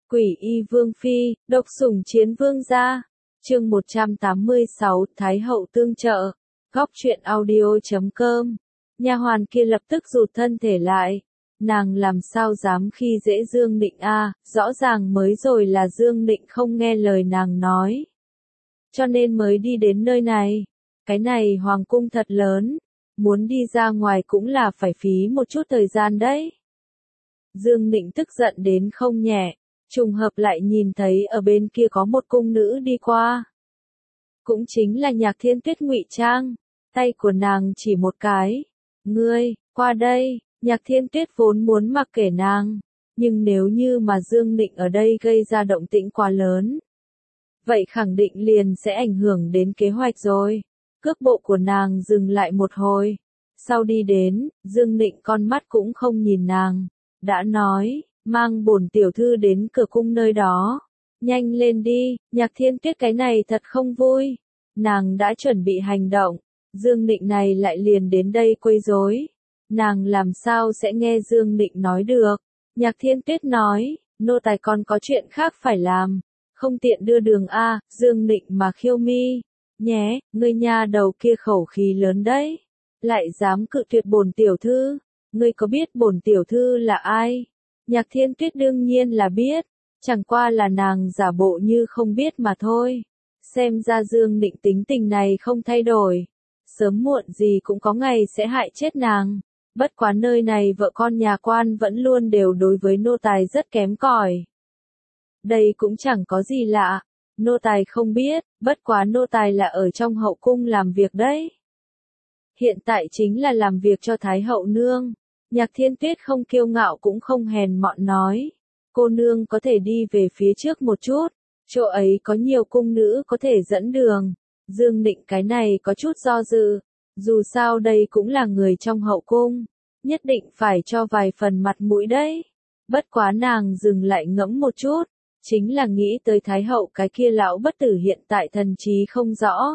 Quỷ y vương phi, độc sủng chiến vương gia. Chương 186, Thái hậu tương trợ. Góc truyện audio.com. Nha hoàn kia lập tức rụt thân thể lại. Nàng làm sao dám khi dễ Dương Định a, rõ ràng mới rồi là Dương Định không nghe lời nàng nói. Cho nên mới đi đến nơi này. Cái này hoàng cung thật lớn, muốn đi ra ngoài cũng là phải phí một chút thời gian đấy. Dương Định tức giận đến không nhẹ, trùng hợp lại nhìn thấy ở bên kia có một cung nữ đi qua. Cũng chính là Nhạc Thiên Tuyết ngụy trang, tay của nàng chỉ một cái. Ngươi, qua đây. Nhạc Thiên Tuyết vốn muốn mặc kệ nàng, nhưng nếu như mà Dương Định ở đây gây ra động tĩnh quá lớn, vậy khẳng định liền sẽ ảnh hưởng đến kế hoạch rồi. Cước bộ của nàng dừng lại một hồi, sau đi đến, Dương Định con mắt cũng không nhìn nàng, đã nói, mang bổn tiểu thư đến cửa cung nơi đó. Nhanh lên đi, Nhạc Thiên Tuyết cái này thật không vui. Nàng đã chuẩn bị hành động, Dương Định này lại liền đến đây quấy rối. Nàng làm sao sẽ nghe Dương Định nói được. Nhạc Thiên Tuyết nói, nô tài còn có chuyện khác phải làm, không tiện đưa đường a. Dương Định mà khiêu mi, nhé, ngươi nha đầu kia khẩu khí lớn đấy, lại dám cự tuyệt bổn tiểu thư. Ngươi có biết bổn tiểu thư là ai? Nhạc Thiên Tuyết đương nhiên là biết, chẳng qua là nàng giả bộ như không biết mà thôi. Xem ra Dương Định tính tình này không thay đổi, sớm muộn gì cũng có ngày sẽ hại chết nàng. Bất quá nơi này vợ con nhà quan vẫn luôn đều đối với nô tài rất kém cỏi. Đây cũng chẳng có gì lạ, nô tài không biết, bất quá nô tài là ở trong hậu cung làm việc đấy. Hiện tại chính là làm việc cho Thái hậu nương. Nhạc Thiên Tuyết không kiêu ngạo cũng không hèn mọn nói. Cô nương có thể đi về phía trước một chút, chỗ ấy có nhiều cung nữ có thể dẫn đường. Dương Định cái này có chút do dự. Dù sao đây cũng là người trong hậu cung, nhất định phải cho vài phần mặt mũi đấy. Bất quá nàng dừng lại ngẫm một chút, chính là nghĩ tới Thái hậu cái kia lão bất tử hiện tại thần trí không rõ.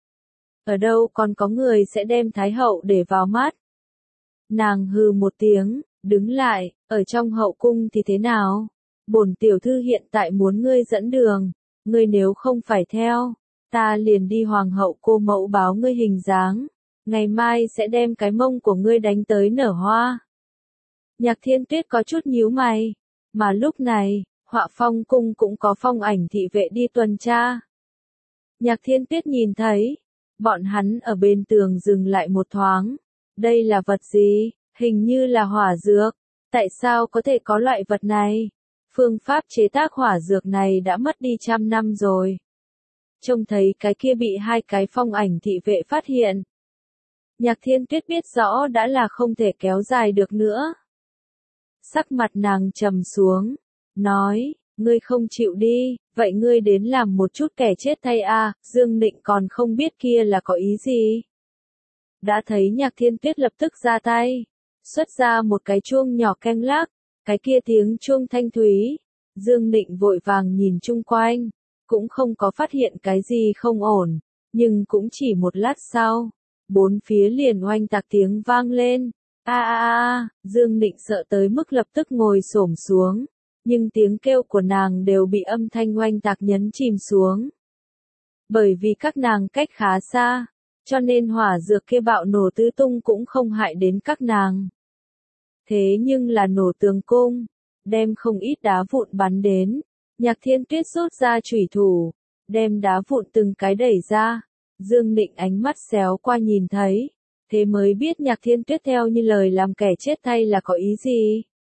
Ở đâu còn có người sẽ đem Thái hậu để vào mắt. Nàng hừ một tiếng, đứng lại, ở trong hậu cung thì thế nào? Bổn tiểu thư hiện tại muốn ngươi dẫn đường, ngươi nếu không phải theo, ta liền đi hoàng hậu cô mẫu báo ngươi hình dáng. Ngày mai sẽ đem cái mông của ngươi đánh tới nở hoa. Nhạc Thiên Tuyết có chút nhíu mày, mà lúc này, Họa Phong cung cũng có phong ảnh thị vệ đi tuần tra. Nhạc Thiên Tuyết nhìn thấy, bọn hắn ở bên tường dừng lại một thoáng. Đây là vật gì? Hình như là hỏa dược. Tại sao có thể có loại vật này? Phương pháp chế tác hỏa dược này đã mất đi 100 năm rồi. Trông thấy cái kia bị hai cái phong ảnh thị vệ phát hiện. Nhạc Thiên Tuyết biết rõ đã là không thể kéo dài được nữa. Sắc mặt nàng trầm xuống, nói, ngươi không chịu đi, vậy ngươi đến làm một chút kẻ chết thay a. Dương Định còn không biết kia là có ý gì. Đã thấy Nhạc Thiên Tuyết lập tức ra tay, xuất ra một cái chuông nhỏ keng lác, cái kia tiếng chuông thanh thúy. Dương Định vội vàng nhìn chung quanh, cũng không có phát hiện cái gì không ổn, nhưng cũng chỉ một lát sau. Bốn phía liền oanh tạc tiếng vang lên. Dương Định sợ tới mức lập tức ngồi xổm xuống, nhưng tiếng kêu của nàng đều bị âm thanh oanh tạc nhấn chìm xuống. Bởi vì các nàng cách khá xa, cho nên hỏa dược kia bạo nổ tứ tung cũng không hại đến các nàng. Thế nhưng là nổ tường cung, đem không ít đá vụn bắn đến. Nhạc Thiên Tuyết rút ra chủy thủ, đem đá vụn từng cái đẩy ra. Dương Định ánh mắt xéo qua nhìn thấy, thế mới biết Nhạc Thiên Tuyết theo như lời làm kẻ chết thay là có ý gì.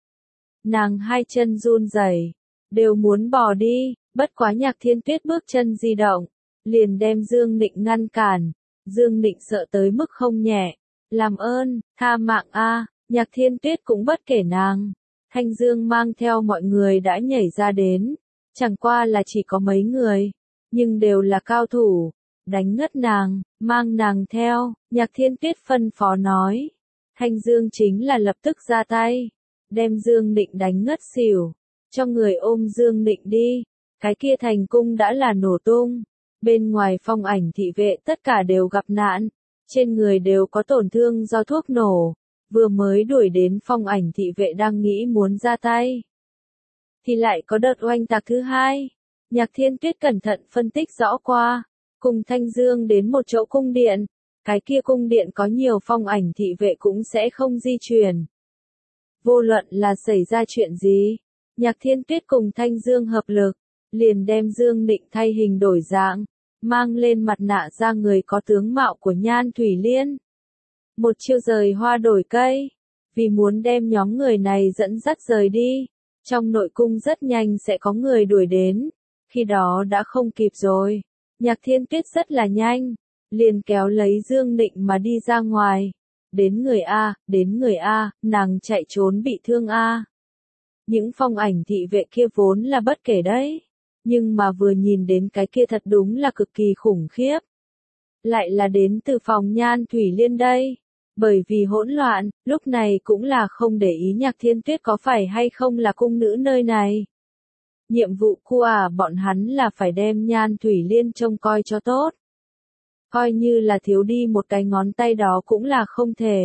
Nàng hai chân run rẩy, đều muốn bỏ đi, bất quá Nhạc Thiên Tuyết bước chân di động, liền đem Dương Định ngăn cản. Dương Định sợ tới mức không nhẹ, làm ơn, tha mạng a. Nhạc Thiên Tuyết cũng bất kể nàng. Thanh Dương mang theo mọi người đã nhảy ra đến, chẳng qua là chỉ có mấy người, nhưng đều là cao thủ. Đánh ngất nàng, mang nàng theo. Nhạc Thiên Tuyết phân phó nói. Thanh Dương chính là lập tức ra tay, đem Dương Định đánh ngất xỉu, cho người ôm Dương Định đi. Cái kia thành cung đã là nổ tung, bên ngoài phong ảnh thị vệ tất cả đều gặp nạn, trên người đều có tổn thương do thuốc nổ, vừa mới đuổi đến phong ảnh thị vệ đang nghĩ muốn ra tay. thì lại có đợt oanh tạc thứ hai. Nhạc Thiên Tuyết cẩn thận phân tích rõ qua, cùng Thanh Dương đến một chỗ cung điện, cái kia cung điện có nhiều phong ảnh thị vệ cũng sẽ không di chuyển. Vô luận là xảy ra chuyện gì, Nhạc Thiên Tuyết cùng Thanh Dương hợp lực, liền đem Dương Nịnh thay hình đổi dạng, mang lên mặt nạ ra người có tướng mạo của Nhan Thủy Liên. Một chiêu rời hoa đổi cây, vì muốn đem nhóm người này dẫn dắt rời đi, trong nội cung rất nhanh sẽ có người đuổi đến, khi đó đã không kịp rồi. Nhạc Thiên Tuyết rất là nhanh, liền kéo lấy Dương Nịnh mà đi ra ngoài. Đến người A, nàng chạy trốn bị thương A. Những phong ảnh thị vệ kia vốn là bất kể đấy, nhưng mà vừa nhìn đến cái kia thật đúng là cực kỳ khủng khiếp. Lại là đến từ phòng Nhan Thủy Liên đây. Bởi vì hỗn loạn, lúc này cũng là không để ý Nhạc Thiên Tuyết có phải hay không là cung nữ nơi này. Nhiệm vụ của bọn hắn là phải đem Nhan Thủy Liên trông coi cho tốt. Coi như là thiếu đi một cái ngón tay đó cũng là không thể.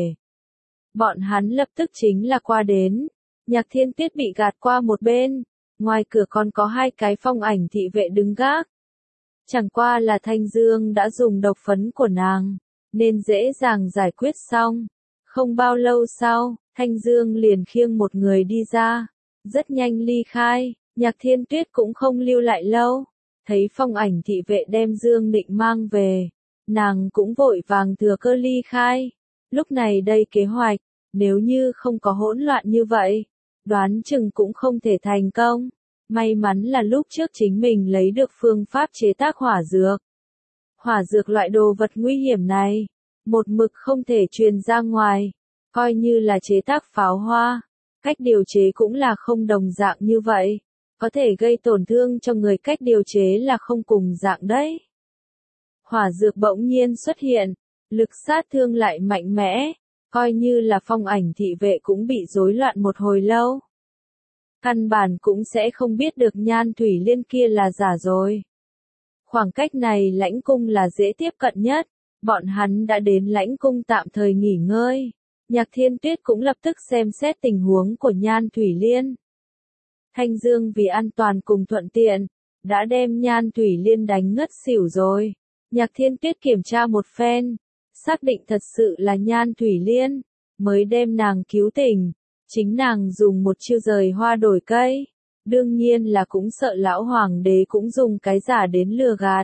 Bọn hắn lập tức chính là qua đến. Nhạc Thiên Tuyết bị gạt qua một bên. Ngoài cửa còn có hai cái phong ảnh thị vệ đứng gác. Chẳng qua là Thanh Dương đã dùng độc phấn của nàng, nên dễ dàng giải quyết xong. Không bao lâu sau, Thanh Dương liền khiêng một người đi ra. Rất nhanh ly khai, Nhạc Thiên Tuyết cũng không lưu lại lâu. Thấy phong ảnh thị vệ đem Dương Nịnh mang về, nàng cũng vội vàng thừa cơ ly khai. Lúc này đây kế hoạch, nếu như không có hỗn loạn như vậy, đoán chừng cũng không thể thành công. May mắn là lúc trước chính mình lấy được phương pháp chế tác hỏa dược. Hỏa dược loại đồ vật nguy hiểm này, một mực không thể truyền ra ngoài, coi như là chế tác pháo hoa, cách điều chế cũng là không đồng dạng như vậy, có thể gây tổn thương cho người, cách điều chế là không cùng dạng đấy. Hỏa dược bỗng nhiên xuất hiện, lực sát thương lại mạnh mẽ, coi như là phong ảnh thị vệ cũng bị rối loạn một hồi lâu. Căn bản cũng sẽ không biết được Nhan Thủy Liên kia là giả rồi. Khoảng cách này lãnh cung là dễ tiếp cận nhất, bọn hắn đã đến lãnh cung tạm thời nghỉ ngơi. Nhạc Thiên Tuyết cũng lập tức xem xét tình huống của Nhan Thủy Liên. Thanh Dương vì an toàn cùng thuận tiện, đã đem Nhan Thủy Liên đánh ngất xỉu rồi. Nhạc Thiên Tuyết kiểm tra một phen, xác định thật sự là Nhan Thủy Liên, mới đem nàng cứu tỉnh. Chính nàng dùng một chiêu rời hoa đổi cây, đương nhiên là cũng sợ lão hoàng đế cũng dùng cái giả đến lừa gạt.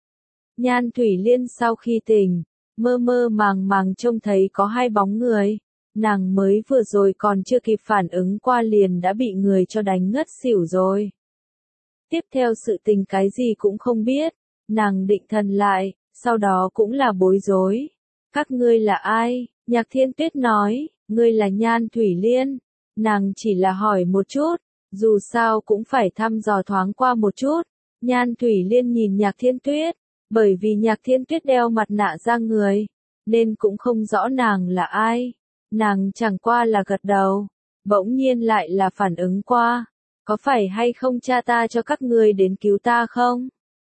Nhan Thủy Liên sau khi tỉnh, mơ mơ màng màng trông thấy có hai bóng người, nàng mới vừa rồi còn chưa kịp phản ứng qua liền đã bị người cho đánh ngất xỉu rồi. Tiếp theo sự tình cái gì cũng không biết, nàng định thần lại, sau đó cũng là bối rối. Các ngươi là ai? Nhạc Thiên Tuyết nói, ngươi là Nhan Thủy Liên. Nàng chỉ là hỏi một chút, dù sao cũng phải thăm dò thoáng qua một chút. Nhan Thủy Liên nhìn Nhạc Thiên Tuyết, bởi vì Nhạc Thiên Tuyết đeo mặt nạ ra người, nên cũng không rõ nàng là ai. Nàng chẳng qua là gật đầu, bỗng nhiên lại là phản ứng qua. Có phải hay không cha ta cho các ngươi đến cứu ta không?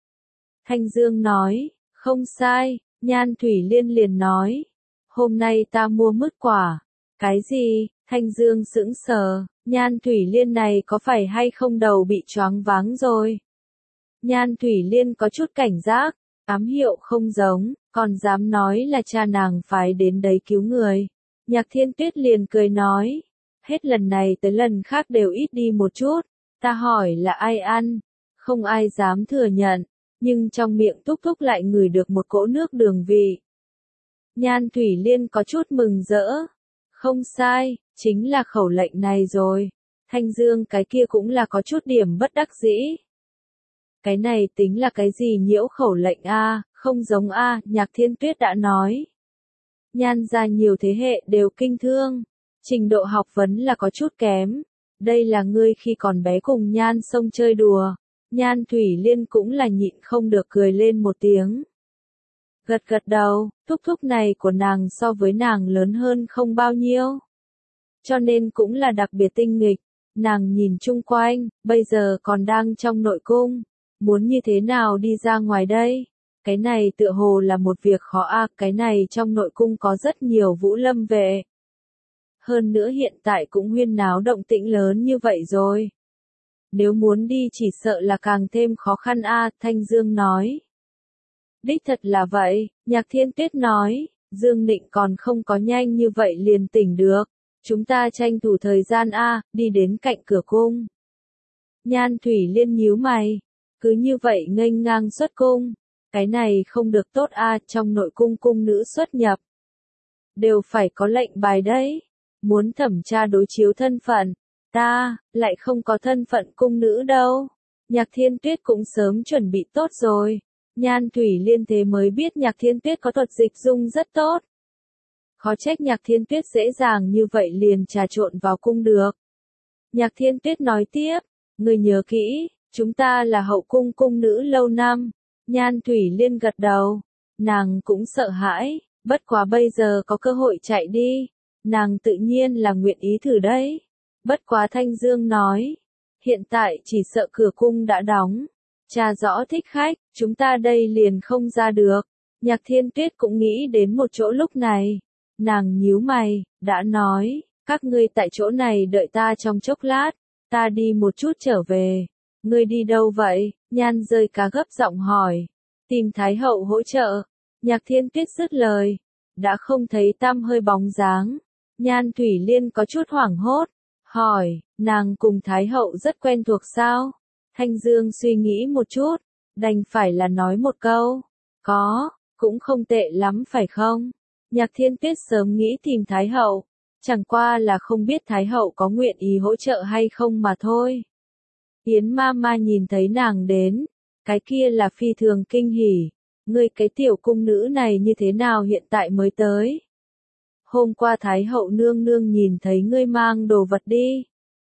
Thanh Dương nói, không sai. Nhan Thủy Liên liền nói, hôm nay ta mua mứt quả. Cái gì? Thanh Dương sững sờ, Nhan Thủy Liên này có phải hay không đầu bị choáng váng rồi? Nhan Thủy Liên có chút cảnh giác, ám hiệu không giống, còn dám nói là cha nàng phái đến đấy cứu người. Nhạc Thiên Tuyết liền cười nói, hết lần này tới lần khác đều ít đi một chút, ta hỏi là ai ăn, không ai dám thừa nhận, nhưng trong miệng thúc thúc lại ngửi được một cỗ nước đường vị. Nhan Thủy Liên có chút mừng rỡ, không sai, chính là khẩu lệnh này rồi. Thanh Dương cái kia cũng là có chút điểm bất đắc dĩ. Cái này tính là cái gì nhiễu khẩu lệnh a, không giống a, Nhạc Thiên Tuyết đã nói. Nhan gia nhiều thế hệ đều kinh thương, trình độ học vấn là có chút kém. Đây là ngươi khi còn bé cùng Nhan sông chơi đùa. Nhan Thủy Liên cũng là nhịn không được cười lên một tiếng. Gật gật đầu, thúc thúc này của nàng so với nàng lớn hơn không bao nhiêu. Cho nên cũng là đặc biệt tinh nghịch. Nàng nhìn chung quanh, bây giờ còn đang trong nội cung. Muốn như thế nào đi ra ngoài đây? Cái này tựa hồ là một việc khó a, cái này trong nội cung có rất nhiều vũ lâm vệ. Hơn nữa hiện tại cũng huyên náo động tĩnh lớn như vậy rồi. nếu muốn đi chỉ sợ là càng thêm khó khăn a, Thanh Dương nói. Đích thật là vậy, Nhạc Thiên Tuyết nói, Dương Nịnh còn không có nhanh như vậy liền tỉnh được, chúng ta tranh thủ thời gian a, đi đến cạnh cửa cung. Nhan Thủy Liên nhíu mày, cứ như vậy nghênh ngang xuất cung, cái này không được tốt a, trong nội cung cung nữ xuất nhập. Đều phải có lệnh bài đấy, muốn thẩm tra đối chiếu thân phận, ta, lại không có thân phận cung nữ đâu. Nhạc Thiên Tuyết cũng sớm chuẩn bị tốt rồi, Nhan Thủy Liên thế mới biết Nhạc Thiên Tuyết có thuật dịch dung rất tốt. Khó trách Nhạc Thiên Tuyết dễ dàng như vậy liền trà trộn vào cung được. Nhạc Thiên Tuyết nói tiếp, người nhớ kỹ, chúng ta là hậu cung cung nữ lâu năm. Nhan Thủy Liên gật đầu, nàng cũng sợ hãi, bất quá bây giờ có cơ hội chạy đi, nàng tự nhiên là nguyện ý thử đấy. Bất quá Thanh Dương nói, hiện tại chỉ sợ cửa cung đã đóng, tra rõ thích khách, chúng ta đây liền không ra được. Nhạc Thiên Tuyết cũng nghĩ đến một chỗ lúc này, nàng nhíu mày, đã nói, các ngươi tại chỗ này đợi ta trong chốc lát, ta đi một chút trở về. Ngươi đi đâu vậy? Nhan Rơi Cá gấp giọng hỏi. Tìm Thái hậu hỗ trợ. Nhạc Thiên Tuyết dứt lời, đã không thấy tăm hơi bóng dáng. Nhan Thủy Liên có chút hoảng hốt, hỏi, nàng cùng Thái hậu rất quen thuộc sao? Thanh Dương suy nghĩ một chút, đành phải là nói một câu, có, cũng không tệ lắm phải không? Nhạc Thiên Tuyết sớm nghĩ tìm Thái hậu, chẳng qua là không biết Thái hậu có nguyện ý hỗ trợ hay không mà thôi. Yến Mama nhìn thấy nàng đến, cái kia là phi thường kinh hỉ, ngươi cái tiểu cung nữ này như thế nào hiện tại mới tới? Hôm qua Thái hậu nương nương nhìn thấy ngươi mang đồ vật đi.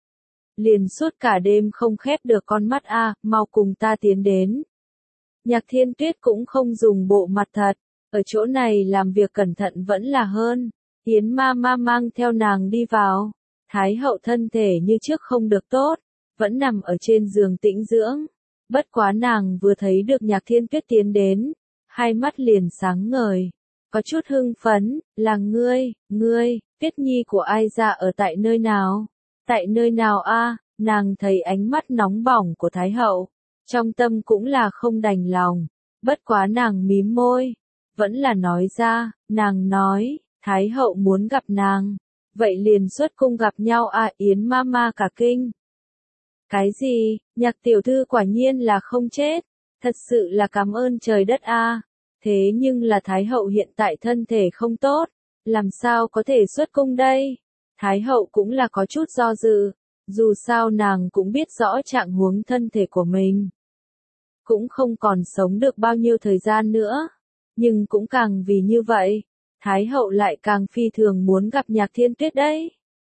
Liền suốt cả đêm không khép được con mắt a, mau cùng ta tiến đến. Nhạc Thiên Tuyết cũng không dùng bộ mặt thật, ở chỗ này làm việc cẩn thận vẫn là hơn. Yến Mama mang theo nàng đi vào, Thái hậu thân thể như trước không được tốt, vẫn nằm ở trên giường tĩnh dưỡng. Bất quá nàng vừa thấy được Nhạc Thiên Tuyết tiến đến, hai mắt liền sáng ngời, có chút hưng phấn, là ngươi, Tuyết Nhi của ai ra ở tại nơi nào? Tại nơi nào a? Nàng thấy ánh mắt nóng bỏng của Thái hậu, trong tâm cũng là không đành lòng, bất quá nàng mím môi, vẫn là nói ra, nàng nói, Thái hậu muốn gặp nàng, vậy liền xuất cung gặp nhau a. Yến Mama cả kinh. Cái gì, Nhạc tiểu thư quả nhiên là không chết, thật sự là cảm ơn trời đất a. Thế nhưng là Thái hậu hiện tại thân thể không tốt, làm sao có thể xuất cung đây? Thái hậu cũng là có chút do dự, dù sao nàng cũng biết rõ trạng huống thân thể của mình. Cũng không còn sống được bao nhiêu thời gian nữa, nhưng cũng càng vì như vậy, Thái hậu lại càng phi thường muốn gặp Nhạc Thiên Tuyết đấy.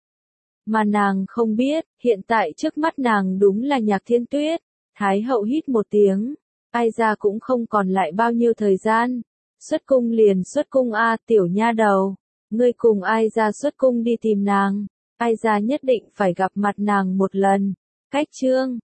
Mà nàng không biết, hiện tại trước mắt nàng đúng là Nhạc Thiên Tuyết. Thái hậu hít một tiếng, ai ra cũng không còn lại bao nhiêu thời gian. Xuất cung liền xuất cung a, tiểu nha đầu. Ngươi cùng ai ra xuất cung đi tìm nàng. Ai ra nhất định phải gặp mặt nàng một lần. Cách chương